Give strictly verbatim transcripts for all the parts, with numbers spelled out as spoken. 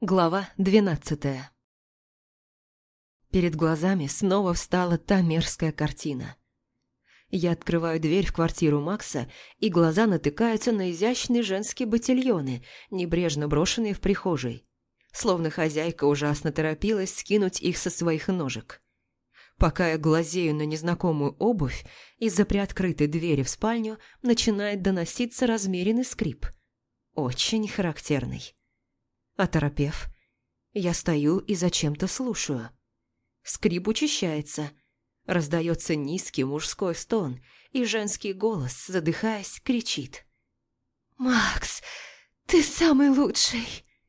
Глава двенадцатая. Перед глазами снова встала та мерзкая картина. Я открываю дверь в квартиру Макса, и глаза натыкаются на изящные женские ботильоны, небрежно брошенные в прихожей. Словно хозяйка ужасно торопилась скинуть их со своих ножек. Пока я глазею на незнакомую обувь, из-за приоткрытой двери в спальню начинает доноситься размеренный скрип. Очень характерный. Оторопев, я стою и зачем-то слушаю. Скрип учащается. Раздается низкий мужской стон, и женский голос, задыхаясь, кричит: «Макс, ты самый лучший!»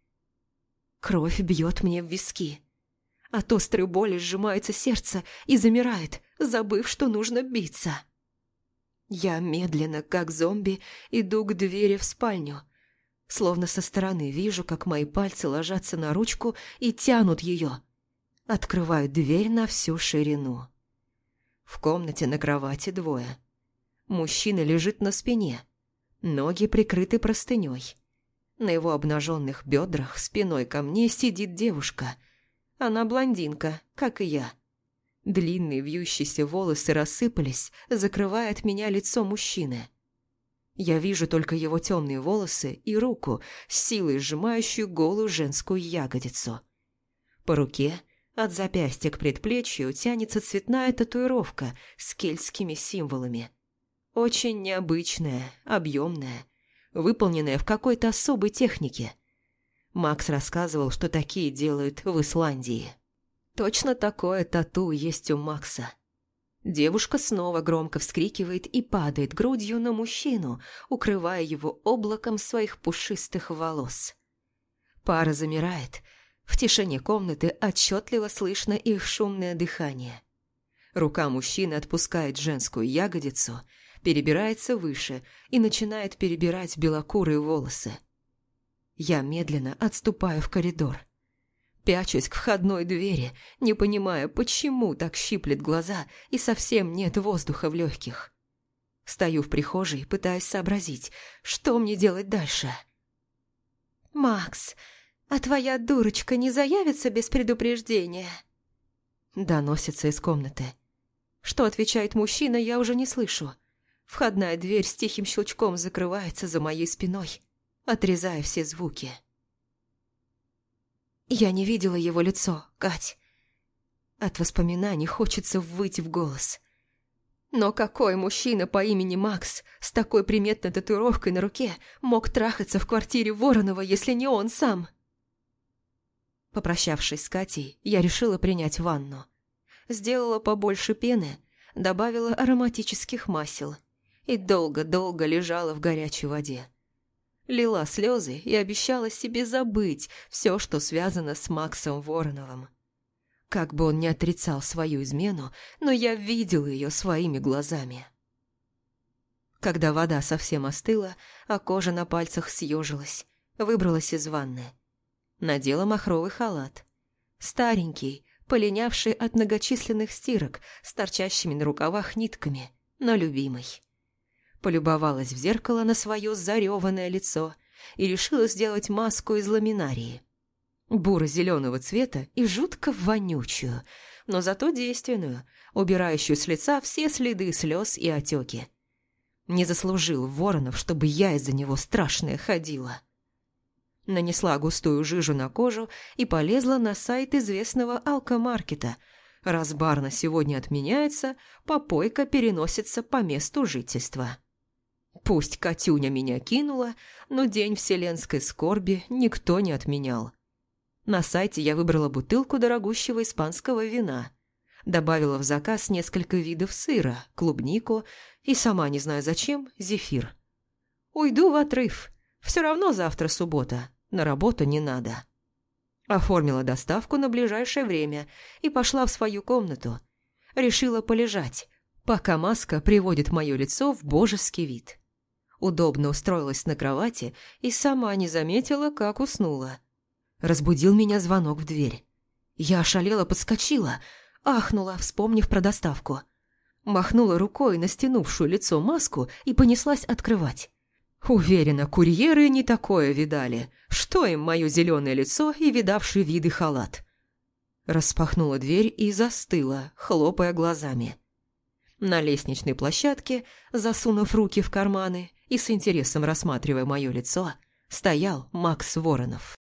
Кровь бьет мне в виски. От острой боли сжимается сердце и замирает, забыв, что нужно биться. Я медленно, как зомби, иду к двери в спальню. Словно со стороны вижу, как мои пальцы ложатся на ручку и тянут ее. Открываю дверь на всю ширину. В комнате на кровати двое. Мужчина лежит на спине. Ноги прикрыты простыней. На его обнаженных бедрах спиной ко мне сидит девушка. Она блондинка, как и я. Длинные вьющиеся волосы рассыпались, закрывая от меня лицо мужчины. Я вижу только его темные волосы и руку, с силой сжимающую голую женскую ягодицу. По руке, от запястья к предплечью, тянется цветная татуировка с кельтскими символами. Очень необычная, объемная, выполненная в какой-то особой технике. Макс рассказывал, что такие делают в Исландии. Точно такое тату есть у Макса. Девушка снова громко вскрикивает и падает грудью на мужчину, укрывая его облаком своих пушистых волос. Пара замирает. В тишине комнаты отчетливо слышно их шумное дыхание. Рука мужчины отпускает женскую ягодицу, перебирается выше и начинает перебирать белокурые волосы. Я медленно отступаю в коридор. Пячусь к входной двери, не понимая, почему так щиплет глаза и совсем нет воздуха в легких. Стою в прихожей, пытаясь сообразить, что мне делать дальше. «Макс, а твоя дурочка не заявится без предупреждения?» Доносится из комнаты. Что отвечает мужчина, я уже не слышу. Входная дверь с тихим щелчком закрывается за моей спиной, отрезая все звуки. Я не видела его лицо, Кать. От воспоминаний хочется выть в голос. Но какой мужчина по имени Макс с такой приметной татуировкой на руке мог трахаться в квартире Воронова, если не он сам? Попрощавшись с Катей, я решила принять ванну. Сделала побольше пены, добавила ароматических масел и долго-долго лежала в горячей воде. Лила слезы и обещала себе забыть все, что связано с Максом Вороновым. Как бы он ни отрицал свою измену, но я видела ее своими глазами. Когда вода совсем остыла, а кожа на пальцах съежилась, выбралась из ванны. Надела махровый халат. Старенький, полинявший от многочисленных стирок с торчащими на рукавах нитками, но любимый. Полюбовалась в зеркало на свое зареванное лицо и решила сделать маску из ламинарии. Буро-зеленого цвета и жутко вонючую, но зато действенную, убирающую с лица все следы слез и отеки. Не заслужил Воронов, чтобы я из-за него страшная ходила. Нанесла густую жижу на кожу и полезла на сайт известного алкомаркета. Раз бар на сегодня отменяется, попойка переносится по месту жительства. Пусть Катюня меня кинула, но день вселенской скорби никто не отменял. На сайте я выбрала бутылку дорогущего испанского вина, добавила в заказ несколько видов сыра, клубнику и, сама не знаю зачем, зефир. Уйду в отрыв, все равно завтра суббота, на работу не надо. Оформила доставку на ближайшее время и пошла в свою комнату. Решила полежать, пока маска приводит мое лицо в божеский вид. Удобно устроилась на кровати и сама не заметила, как уснула. Разбудил меня звонок в дверь. Я ошалела, подскочила, ахнула, вспомнив про доставку. Махнула рукой на стянувшую лицо маску и понеслась открывать. Уверена, курьеры не такое видали. Что им мое зеленое лицо и видавший виды халат? Распахнула дверь и застыла, хлопая глазами. На лестничной площадке, засунув руки в карманы и с интересом рассматривая мое лицо, стоял Макс Воронов.